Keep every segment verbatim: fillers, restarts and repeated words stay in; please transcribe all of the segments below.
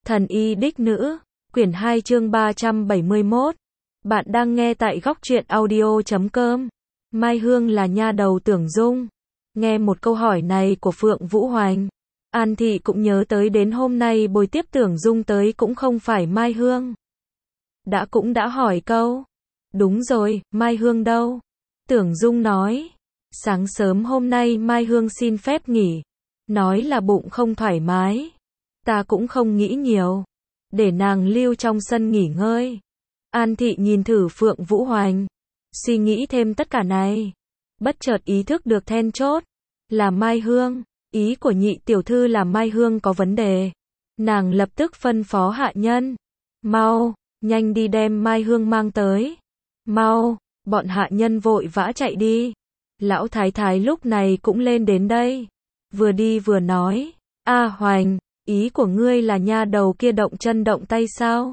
Thần y đích nữ, quyển hai chương ba trăm bảy mươi mốt. Bạn đang nghe tại góc truyện audio chấm com. Mai Hương là nha đầu Tưởng Dung. Nghe một câu hỏi này của Phượng Vũ Hoành, An Thị cũng nhớ tới đến hôm nay bồi tiếp Tưởng Dung tới cũng không phải Mai Hương. Đã cũng đã hỏi câu. Đúng rồi, Mai Hương đâu? Tưởng Dung nói. Sáng sớm hôm nay Mai Hương xin phép nghỉ. Nói là bụng không thoải mái. Ta cũng không nghĩ nhiều. Để nàng lưu trong sân nghỉ ngơi. An Thị nhìn thử Phượng Vũ Hoành. Suy nghĩ thêm tất cả này. Bất chợt ý thức được then chốt. Là Mai Hương. Ý của nhị tiểu thư là Mai Hương có vấn đề. Nàng lập tức phân phó hạ nhân. Mau, nhanh đi đem Mai Hương mang tới. Mau, bọn hạ nhân vội vã chạy đi. Lão thái thái lúc này cũng lên đến đây. Vừa đi vừa nói. A Hoành, ý của ngươi là nha đầu kia động chân động tay sao?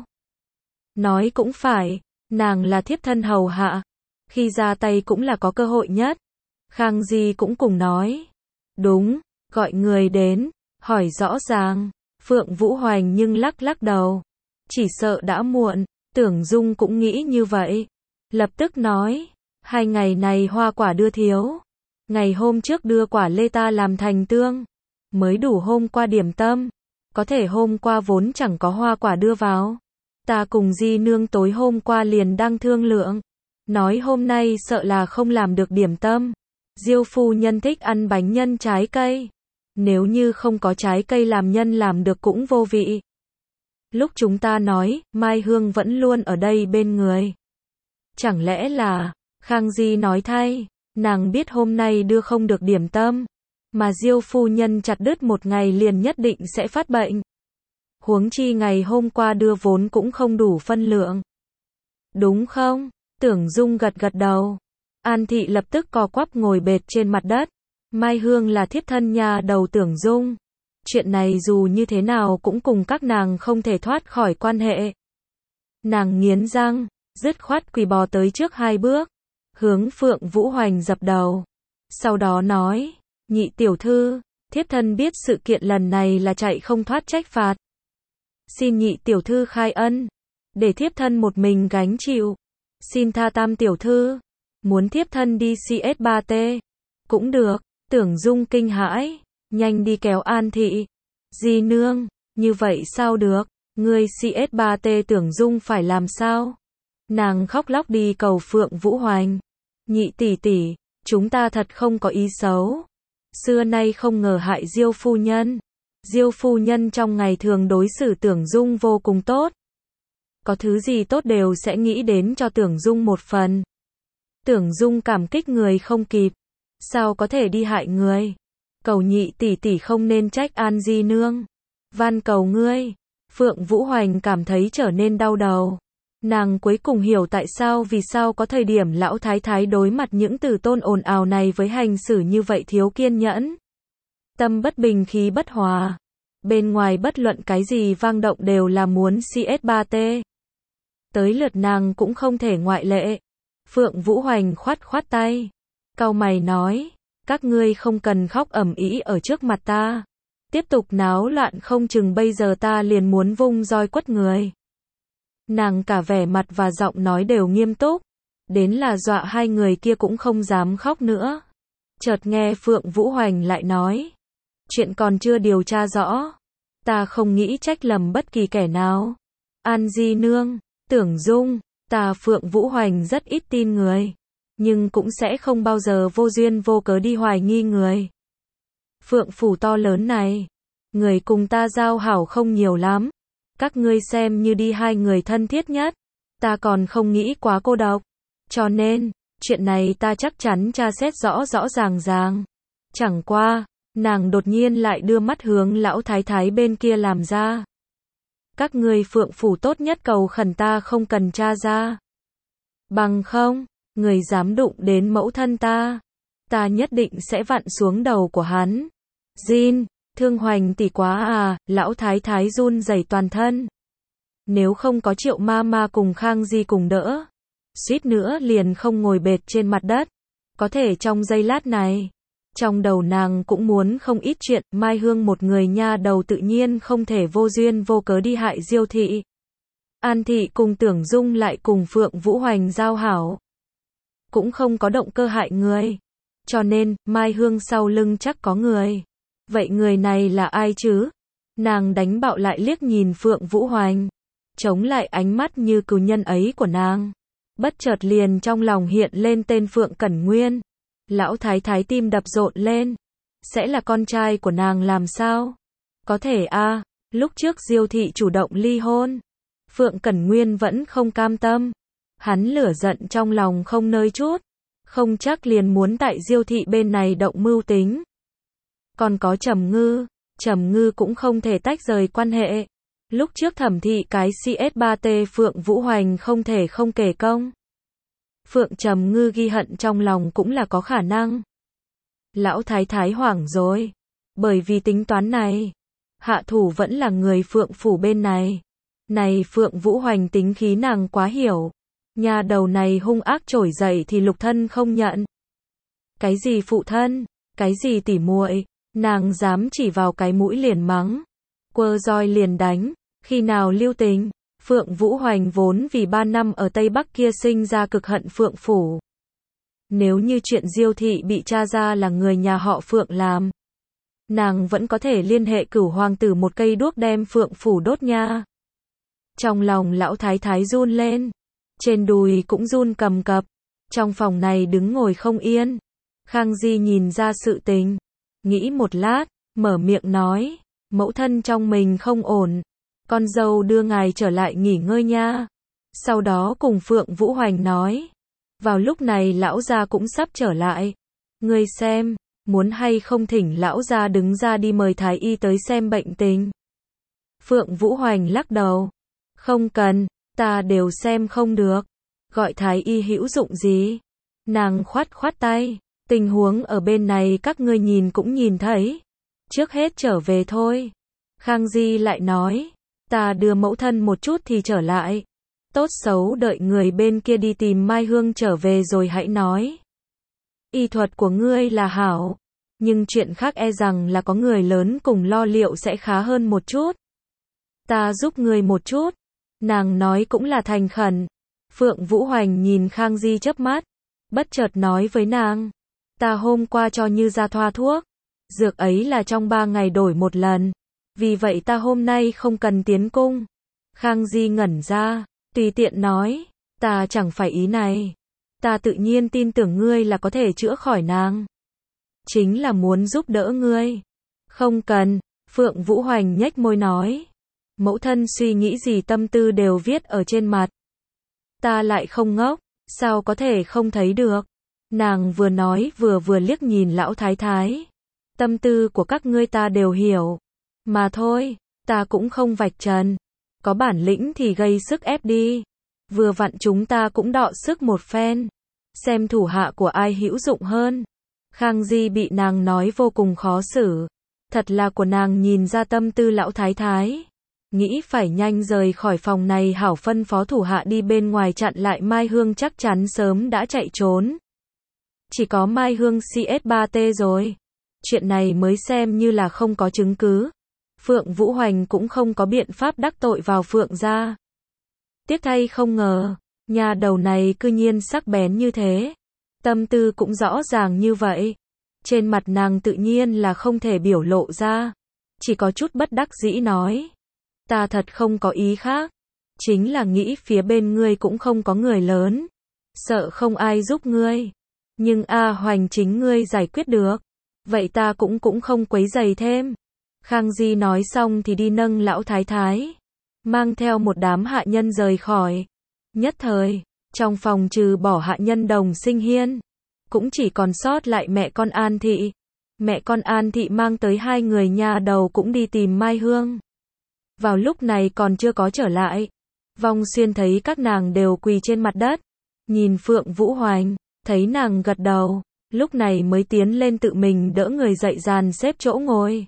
Nói cũng phải, nàng là thiếp thân hầu hạ. Khi ra tay cũng là có cơ hội nhất. Khang Di cũng cùng nói. Đúng, gọi người đến, hỏi rõ ràng. Phượng Vũ Hoành nhưng lắc lắc đầu. Chỉ sợ đã muộn, Tưởng Dung cũng nghĩ như vậy. Lập tức nói, hai ngày này hoa quả đưa thiếu. Ngày hôm trước đưa quả lê ta làm thành tương. Mới đủ hôm qua điểm tâm. Có thể hôm qua vốn chẳng có hoa quả đưa vào. Ta cùng Di nương tối hôm qua liền đang thương lượng. Nói hôm nay sợ là không làm được điểm tâm. Diêu phu nhân thích ăn bánh nhân trái cây. Nếu như không có trái cây làm nhân làm được cũng vô vị. Lúc chúng ta nói, Mai Hương vẫn luôn ở đây bên người. Chẳng lẽ là, Khang Di nói thay, nàng biết hôm nay đưa không được điểm tâm. Mà Diêu phu nhân chặt đứt một ngày liền nhất định sẽ phát bệnh. Huống chi ngày hôm qua đưa vốn cũng không đủ phân lượng. Đúng không? Tưởng Dung gật gật đầu. An Thị lập tức co quắp ngồi bệt trên mặt đất. Mai Hương là thiếp thân nhà đầu Tưởng Dung. Chuyện này dù như thế nào cũng cùng các nàng không thể thoát khỏi quan hệ. Nàng nghiến răng, dứt khoát quỳ bò tới trước hai bước. Hướng Phượng Vũ Hoành dập đầu. Sau đó nói, nhị tiểu thư, thiếp thân biết sự kiện lần này là chạy không thoát trách phạt. Xin nhị tiểu thư khai ân, để thiếp thân một mình gánh chịu. Xin tha tam tiểu thư, muốn thiếp thân đi xê ét ba tê. Cũng được, Tưởng Dung kinh hãi, nhanh đi kéo An Thị. Di nương, như vậy sao được, ngươi xê ét ba tê Tưởng Dung phải làm sao? Nàng khóc lóc đi cầu Phượng Vũ Hoành. Nhị tỷ tỷ, chúng ta thật không có ý xấu. Xưa nay không ngờ hại Diêu phu nhân. Diêu phu nhân trong ngày thường đối xử Tưởng Dung vô cùng tốt. Có thứ gì tốt đều sẽ nghĩ đến cho Tưởng Dung một phần. Tưởng Dung cảm kích người không kịp. Sao có thể đi hại người? Cầu nhị tỷ tỷ không nên trách An Di nương. Van cầu ngươi. Phượng Vũ Hoành cảm thấy trở nên đau đầu. Nàng cuối cùng hiểu tại sao vì sao có thời điểm lão thái thái đối mặt những từ tôn ồn ào này với hành xử như vậy thiếu kiên nhẫn. Tâm bất bình khí bất hòa. Bên ngoài bất luận cái gì vang động đều là muốn xê ét ba tê. Tới lượt nàng cũng không thể ngoại lệ. Phượng Vũ Hoành khoát khoát tay. Cau mày nói, các ngươi không cần khóc ầm ĩ ở trước mặt ta. Tiếp tục náo loạn không chừng bây giờ ta liền muốn vung roi quất người. Nàng cả vẻ mặt và giọng nói đều nghiêm túc. Đến là dọa hai người kia cũng không dám khóc nữa. Chợt nghe Phượng Vũ Hoành lại nói. Chuyện còn chưa điều tra rõ. Ta không nghĩ trách lầm bất kỳ kẻ nào. An Di nương, Tưởng Dung, ta Phượng Vũ Hoành rất ít tin người. Nhưng cũng sẽ không bao giờ vô duyên vô cớ đi hoài nghi người. Phượng phủ to lớn này. Người cùng ta giao hảo không nhiều lắm. Các ngươi xem như đi hai người thân thiết nhất. Ta còn không nghĩ quá cô độc. Cho nên, chuyện này ta chắc chắn tra xét rõ rõ ràng ràng. Chẳng qua, nàng đột nhiên lại đưa mắt hướng lão thái thái bên kia làm ra. Các ngươi Phượng phủ tốt nhất cầu khẩn ta không cần tra ra. Bằng không, người dám đụng đến mẫu thân ta. Ta nhất định sẽ vặn xuống đầu của hắn. Jin. Thương Hoành tỷ quá à, lão thái thái run rẩy toàn thân. Nếu không có Triệu ma ma cùng Khang Di cùng đỡ, suýt nữa liền không ngồi bệt trên mặt đất. Có thể trong giây lát này, Trong đầu nàng cũng muốn không ít chuyện, Mai Hương một người nha đầu tự nhiên không thể vô duyên vô cớ đi hại Diêu thị. An thị cùng Tưởng Dung lại cùng Phượng Vũ Hoành giao hảo, cũng không có động cơ hại người. Cho nên, Mai Hương sau lưng chắc có người. Vậy người này là ai chứ? Nàng đánh bạo lại liếc nhìn Phượng Vũ Hoành, chống lại ánh mắt như cừu nhân ấy của nàng. Bất chợt liền trong lòng hiện lên tên Phượng Cẩn Nguyên. Lão thái thái tim đập rộn lên. Sẽ là con trai của nàng làm sao? Có thể a, à, lúc trước Diêu thị chủ động ly hôn, Phượng Cẩn Nguyên vẫn không cam tâm. Hắn lửa giận trong lòng không nơi trút, không chắc liền muốn tại Diêu thị bên này động mưu tính. Còn có Trầm Ngư, Trầm Ngư cũng không thể tách rời quan hệ. Lúc trước Thẩm thị cái xê ét ba T Phượng Vũ Hoành không thể không kể công. Phượng Trầm Ngư ghi hận trong lòng cũng là có khả năng. Lão thái thái hoảng rồi, bởi vì tính toán này, hạ thủ vẫn là người Phượng phủ bên này. Này Phượng Vũ Hoành tính khí nàng quá hiểu. Nhà đầu này hung ác trỗi dậy thì lục thân không nhận. Cái gì phụ thân, cái gì tỉ muội, nàng dám chỉ vào cái mũi liền mắng, quơ roi liền đánh, khi nào lưu tình. Phượng Vũ Hoành vốn vì ba năm ở Tây Bắc kia sinh ra cực hận Phượng phủ. Nếu như chuyện Diêu thị bị tra ra là người nhà họ Phượng làm, nàng vẫn có thể liên hệ Cửu hoàng tử một cây đuốc đem Phượng phủ đốt nha. Trong lòng lão thái thái run lên, trên đùi cũng run cầm cập. Trong phòng này đứng ngồi không yên. Khang Di nhìn ra sự tình, nghĩ một lát, mở miệng nói, mẫu thân trong mình không ổn, con dâu đưa ngài trở lại nghỉ ngơi nha. Sau đó cùng Phượng Vũ Hoành nói, vào lúc này lão gia cũng sắp trở lại, ngươi xem, muốn hay không thỉnh lão gia đứng ra đi mời thái y tới xem bệnh tình. Phượng Vũ Hoành lắc đầu, không cần, ta đều xem không được, gọi thái y hữu dụng gì. Nàng khoát khoát tay, tình huống ở bên này các ngươi nhìn cũng nhìn thấy, trước hết trở về thôi. Khang Di lại nói, ta đưa mẫu thân một chút thì trở lại, tốt xấu đợi người bên kia đi tìm Mai Hương trở về rồi hãy nói. Y thuật của ngươi là hảo, nhưng chuyện khác e rằng là có người lớn cùng lo liệu sẽ khá hơn một chút. Ta giúp ngươi một chút. Nàng nói cũng là thành khẩn. Phượng Vũ Hoành nhìn Khang Di chớp mắt, bất chợt nói với nàng, ta hôm qua cho Như ra thoa thuốc, dược ấy là trong ba ngày đổi một lần, vì vậy ta hôm nay không cần tiến cung. Khang Di ngẩn ra, tùy tiện nói, ta chẳng phải ý này, ta tự nhiên tin tưởng ngươi là có thể chữa khỏi nàng, chính là muốn giúp đỡ ngươi. Không cần, Phượng Vũ Hoành nhếch môi nói, mẫu thân suy nghĩ gì tâm tư đều viết ở trên mặt. Ta lại không ngốc, sao có thể không thấy được. Nàng vừa nói vừa vừa liếc nhìn lão thái thái. Tâm tư của các ngươi ta đều hiểu. Mà thôi, ta cũng không vạch trần. Có bản lĩnh thì gây sức ép đi. Vừa vặn chúng ta cũng đọ sức một phen. Xem thủ hạ của ai hữu dụng hơn. Khang Di bị nàng nói vô cùng khó xử. Thật là của nàng nhìn ra tâm tư lão thái thái. Nghĩ phải nhanh rời khỏi phòng này hảo phân phó thủ hạ đi bên ngoài chặn lại Mai Hương chắc chắn sớm đã chạy trốn. Chỉ có Mai Hương xê ét ba T rồi. Chuyện này mới xem như là không có chứng cứ. Phượng Vũ Hoành cũng không có biện pháp đắc tội vào Phượng gia. Tiếc thay không ngờ, nhà đầu này cư nhiên sắc bén như thế. Tâm tư cũng rõ ràng như vậy. Trên mặt nàng tự nhiên là không thể biểu lộ ra. Chỉ có chút bất đắc dĩ nói. Ta thật không có ý khác. Chính là nghĩ phía bên ngươi cũng không có người lớn. Sợ không ai giúp ngươi. Nhưng A Hoành chính ngươi giải quyết được. Vậy ta cũng cũng không quấy rầy thêm. Khang Di nói xong thì đi nâng lão thái thái. Mang theo một đám hạ nhân rời khỏi. Nhất thời, trong phòng trừ bỏ hạ nhân Đồng Sinh Hiên. Cũng chỉ còn sót lại mẹ con An Thị. Mẹ con An Thị mang tới hai người nhà đầu cũng đi tìm Mai Hương. Vào lúc này còn chưa có trở lại. Vong Xuyên thấy các nàng đều quỳ trên mặt đất. Nhìn Phượng Vũ Hoành, thấy nàng gật đầu. Lúc này mới tiến lên tự mình đỡ người dậy dàn xếp chỗ ngồi.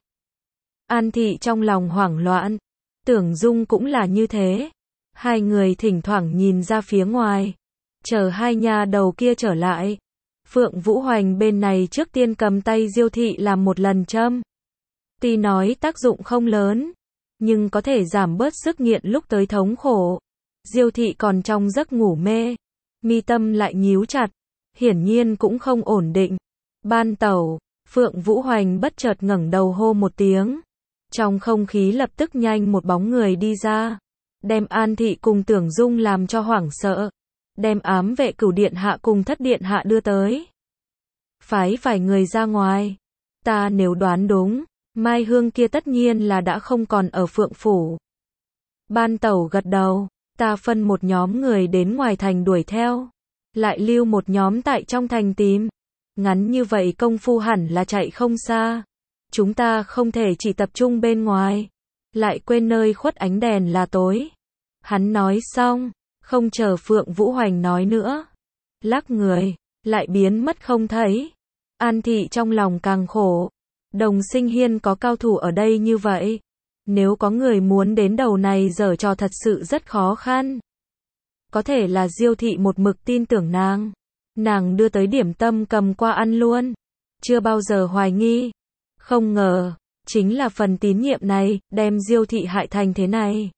An Thị trong lòng hoảng loạn. Tưởng Dung cũng là như thế. Hai người thỉnh thoảng nhìn ra phía ngoài. Chờ hai nhà đầu kia trở lại. Phượng Vũ Hoành bên này trước tiên cầm tay Diêu thị làm một lần châm. Tuy nói tác dụng không lớn, nhưng có thể giảm bớt sức nghiện lúc tới thống khổ. Diêu thị còn trong giấc ngủ mê, mi tâm lại nhíu chặt, hiển nhiên cũng không ổn định. Ban tẩu, Phượng Vũ Hoành bất chợt ngẩng đầu hô một tiếng. Trong không khí lập tức nhanh một bóng người đi ra, đem An thị cùng Tưởng Dung làm cho hoảng sợ, đem ám vệ Cửu điện hạ cùng Thất điện hạ đưa tới. Phái vài người ra ngoài, ta nếu đoán đúng, Mai Hương kia tất nhiên là đã không còn ở Phượng phủ. Ban tẩu gật đầu, ta phân một nhóm người đến ngoài thành đuổi theo, lại lưu một nhóm tại trong thành tìm. Ngắn như vậy công phu hẳn là chạy không xa. Chúng ta không thể chỉ tập trung bên ngoài, lại quên nơi khuất ánh đèn là tối. Hắn nói xong, không chờ Phượng Vũ Hoành nói nữa, lắc người, lại biến mất không thấy. An thị trong lòng càng khổ. Đồng Sinh Hiên có cao thủ ở đây như vậy, nếu có người muốn đến đầu này giở trò thật sự rất khó khăn. Có thể là Diêu thị một mực tin tưởng nàng, nàng đưa tới điểm tâm cầm qua ăn luôn, chưa bao giờ hoài nghi. Không ngờ, chính là phần tín nhiệm này, đem Diêu thị hại thành thế này.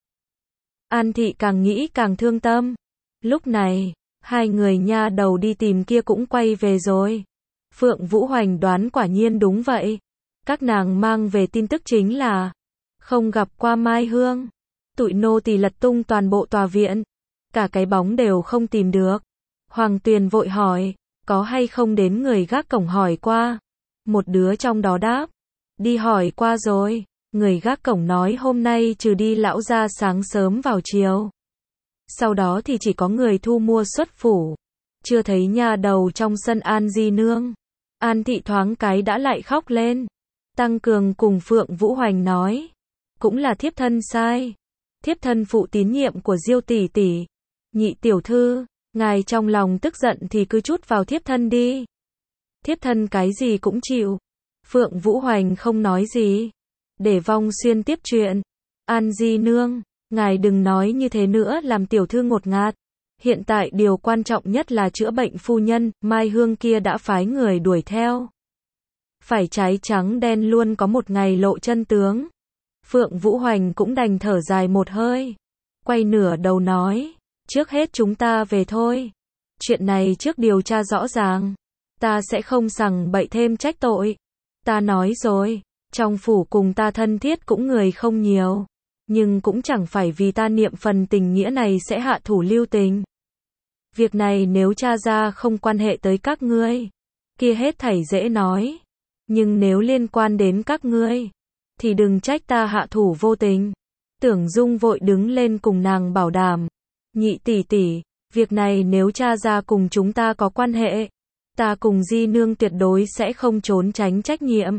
An thị càng nghĩ càng thương tâm. Lúc này, hai người nha đầu đi tìm kia cũng quay về rồi. Phượng Vũ Hoành đoán quả nhiên đúng vậy. Các nàng mang về tin tức chính là không gặp qua Mai Hương. Tụi nô tỳ lật tung toàn bộ tòa viện, cả cái bóng đều không tìm được. Hoàng Tuyền vội hỏi, có hay không đến người gác cổng hỏi qua? Một đứa trong đó đáp, đi hỏi qua rồi. Người gác cổng nói hôm nay trừ đi lão gia sáng sớm vào chiều, sau đó thì chỉ có người thu mua xuất phủ, chưa thấy nha đầu trong sân An Di nương. An thị thoáng cái đã lại khóc lên. Tăng Cường cùng Phượng Vũ Hoành nói, cũng là thiếp thân sai, thiếp thân phụ tín nhiệm của Diêu tỷ tỷ. Nhị tiểu thư, ngài trong lòng tức giận thì cứ chút vào thiếp thân đi, thiếp thân cái gì cũng chịu. Phượng Vũ Hoành không nói gì, để Vong Xuyên tiếp chuyện. An Di nương, ngài đừng nói như thế nữa làm tiểu thư ngột ngạt. Hiện tại điều quan trọng nhất là chữa bệnh phu nhân. Mai Hương kia đã phái người đuổi theo, phải cháy trắng đen luôn có một ngày lộ chân tướng. Phượng Vũ Hoành cũng đành thở dài một hơi, quay nửa đầu nói, trước hết chúng ta về thôi. Chuyện này trước điều tra rõ ràng, ta sẽ không sằng bậy thêm trách tội. Ta nói rồi, trong phủ cùng ta thân thiết cũng người không nhiều, nhưng cũng chẳng phải vì ta niệm phần tình nghĩa này sẽ hạ thủ lưu tình. Việc này nếu tra ra không quan hệ tới các ngươi, kia hết thảy dễ nói. Nhưng nếu liên quan đến các ngươi, thì đừng trách ta hạ thủ vô tình. Tưởng Dung vội đứng lên cùng nàng bảo đảm, nhị tỷ tỷ, việc này nếu tra ra cùng chúng ta có quan hệ, ta cùng Di nương tuyệt đối sẽ không trốn tránh trách nhiệm.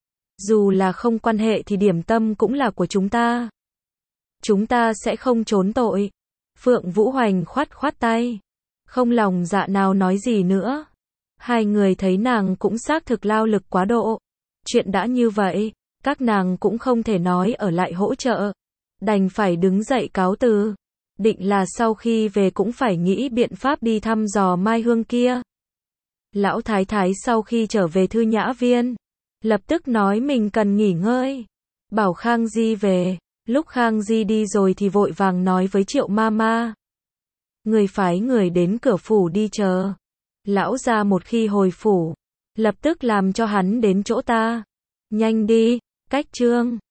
Dù là không quan hệ thì điểm tâm cũng là của chúng ta. Chúng ta sẽ không trốn tội. Phượng Vũ Hoành khoát khoát tay, không lòng dạ nào nói gì nữa. Hai người thấy nàng cũng xác thực lao lực quá độ. Chuyện đã như vậy, các nàng cũng không thể nói ở lại hỗ trợ, đành phải đứng dậy cáo từ. Định là sau khi về cũng phải nghĩ biện pháp đi thăm dò Mai Hương kia. Lão thái thái sau khi trở về thư nhã viên, lập tức nói mình cần nghỉ ngơi, bảo Khang Di về. Lúc Khang Di đi rồi thì vội vàng nói với Triệu Mama, người phái người đến cửa phủ đi chờ. Lão gia một khi hồi phủ, lập tức làm cho hắn đến chỗ ta. Nhanh đi, cách chương.